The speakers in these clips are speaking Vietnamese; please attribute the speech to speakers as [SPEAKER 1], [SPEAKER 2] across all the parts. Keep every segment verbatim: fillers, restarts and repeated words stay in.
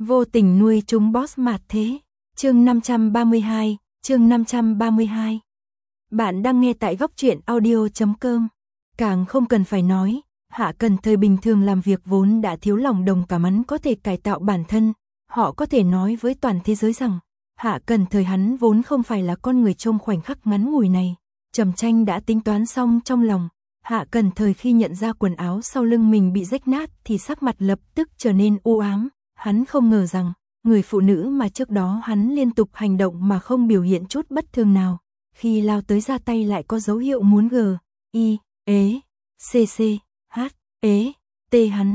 [SPEAKER 1] Vô tình nuôi chúng boss mạt thế. Chương năm trăm ba mươi hai, chương năm trăm ba mươi hai. Bạn đang nghe tại góc truyện audio chấm com. Càng không cần phải nói, Hạ Cần Thời bình thường làm việc vốn đã thiếu lòng đồng cảm, hắn có thể cải tạo bản thân, họ có thể nói với toàn thế giới rằng Hạ Cần Thời hắn vốn không phải là con người trong khoảnh khắc ngắn ngủi này. Trầm Tranh đã tính toán xong trong lòng, Hạ Cần Thời khi nhận ra quần áo sau lưng mình bị rách nát thì sắc mặt lập tức trở nên u ám, hắn không ngờ rằng người phụ nữ mà trước đó hắn liên tục hành động mà không biểu hiện chút bất thường nào, khi lao tới ra tay lại có dấu hiệu muốn g, i, ế, cc, h, ế, t hắn.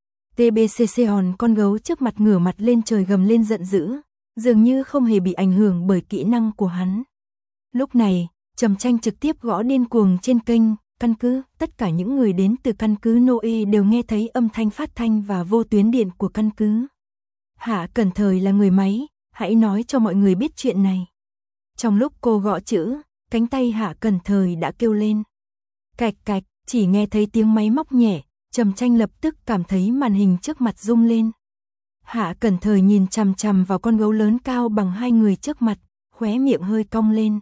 [SPEAKER 1] tbcc hòn con gấu trước mặt ngửa mặt lên trời gầm lên giận dữ, dường như không hề bị ảnh hưởng bởi kỹ năng của hắn. Lúc này, Trầm Tranh trực tiếp gõ điên cuồng trên kênh căn cứ, tất cả những người đến từ căn cứ Noe đều nghe thấy âm thanh phát thanh và vô tuyến điện của căn cứ. Hạ Cần Thời là người máy, hãy nói cho mọi người biết chuyện này. Trong lúc cô gõ chữ, cánh tay Hạ Cần Thời đã kêu lên. Cạch cạch, chỉ nghe thấy tiếng máy móc nhẹ, Trầm Tranh lập tức cảm thấy màn hình trước mặt rung lên. Hạ Cần Thời nhìn chằm chằm vào con gấu lớn cao bằng hai người trước mặt, khóe miệng hơi cong lên.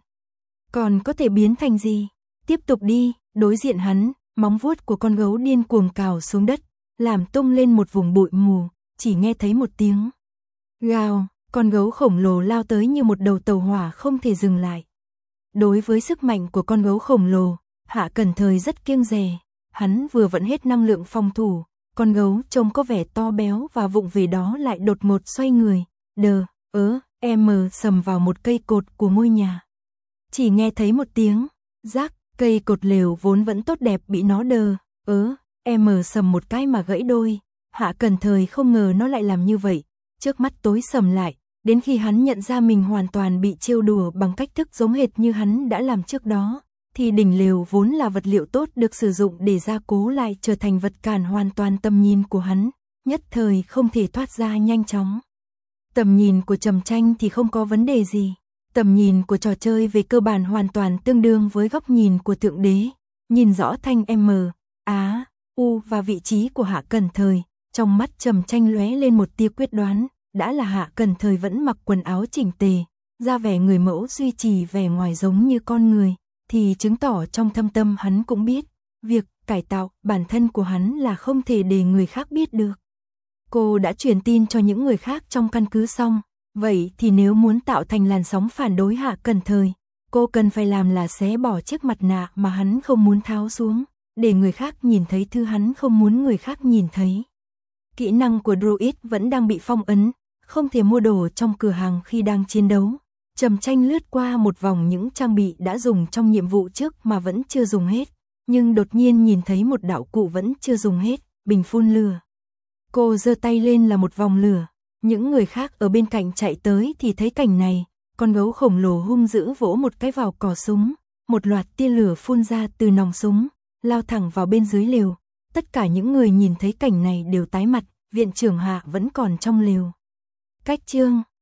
[SPEAKER 1] Còn có thể biến thành gì? Tiếp tục đi, đối diện hắn, móng vuốt của con gấu điên cuồng cào xuống đất, làm tung lên một vùng bụi mù, chỉ nghe thấy một tiếng gào, con gấu khổng lồ lao tới như một đầu tàu hỏa không thể dừng lại. Đối với sức mạnh của con gấu khổng lồ, Hạ Cần Thời rất kiêng dè, hắn vừa vận hết năng lượng phòng thủ, con gấu trông có vẻ to béo và vụng về đó lại đột ngột xoay người, đờ, ớ, em sầm vào một cây cột của ngôi nhà. Chỉ nghe thấy một tiếng rác, cây cột lều vốn vẫn tốt đẹp bị nó đờ, ớ, em sầm một cái mà gãy đôi. Hạ Cần Thời không ngờ nó lại làm như vậy, trước mắt tối sầm lại, đến khi hắn nhận ra mình hoàn toàn bị trêu đùa bằng cách thức giống hệt như hắn đã làm trước đó, thì đỉnh lều vốn là vật liệu tốt được sử dụng để gia cố lại trở thành vật cản hoàn toàn tầm nhìn của hắn, nhất thời không thể thoát ra nhanh chóng. Tầm nhìn của Trầm Tranh thì không có vấn đề gì, tầm nhìn của trò chơi về cơ bản hoàn toàn tương đương với góc nhìn của Thượng Đế, nhìn rõ thanh M, Á, U và vị trí của Hạ Cần Thời. Trong mắt Trầm Tranh lóe lên một tia quyết đoán, đã là Hạ Cần Thời vẫn mặc quần áo chỉnh tề, ra vẻ người mẫu duy trì vẻ ngoài giống như con người, thì chứng tỏ trong thâm tâm hắn cũng biết, việc cải tạo bản thân của hắn là không thể để người khác biết được. Cô đã truyền tin cho những người khác trong căn cứ xong, vậy thì nếu muốn tạo thành làn sóng phản đối Hạ Cần Thời, cô cần phải làm là xé bỏ chiếc mặt nạ mà hắn không muốn tháo xuống, để người khác nhìn thấy thứ hắn không muốn người khác nhìn thấy. Kỹ năng của Druid vẫn đang bị phong ấn, không thể mua đồ trong cửa hàng khi đang chiến đấu. Trầm Tranh lướt qua một vòng những trang bị đã dùng trong nhiệm vụ trước mà vẫn chưa dùng hết, nhưng đột nhiên nhìn thấy một đạo cụ vẫn chưa dùng hết, bình phun lửa. Cô giơ tay lên là một vòng lửa, những người khác ở bên cạnh chạy tới thì thấy cảnh này, con gấu khổng lồ hung dữ vỗ một cái vào cò súng, một loạt tia lửa phun ra từ nòng súng, lao thẳng vào bên dưới lều. Tất cả những người nhìn thấy cảnh này đều tái mặt, viện trưởng Hạ vẫn còn trong lều. Cách chương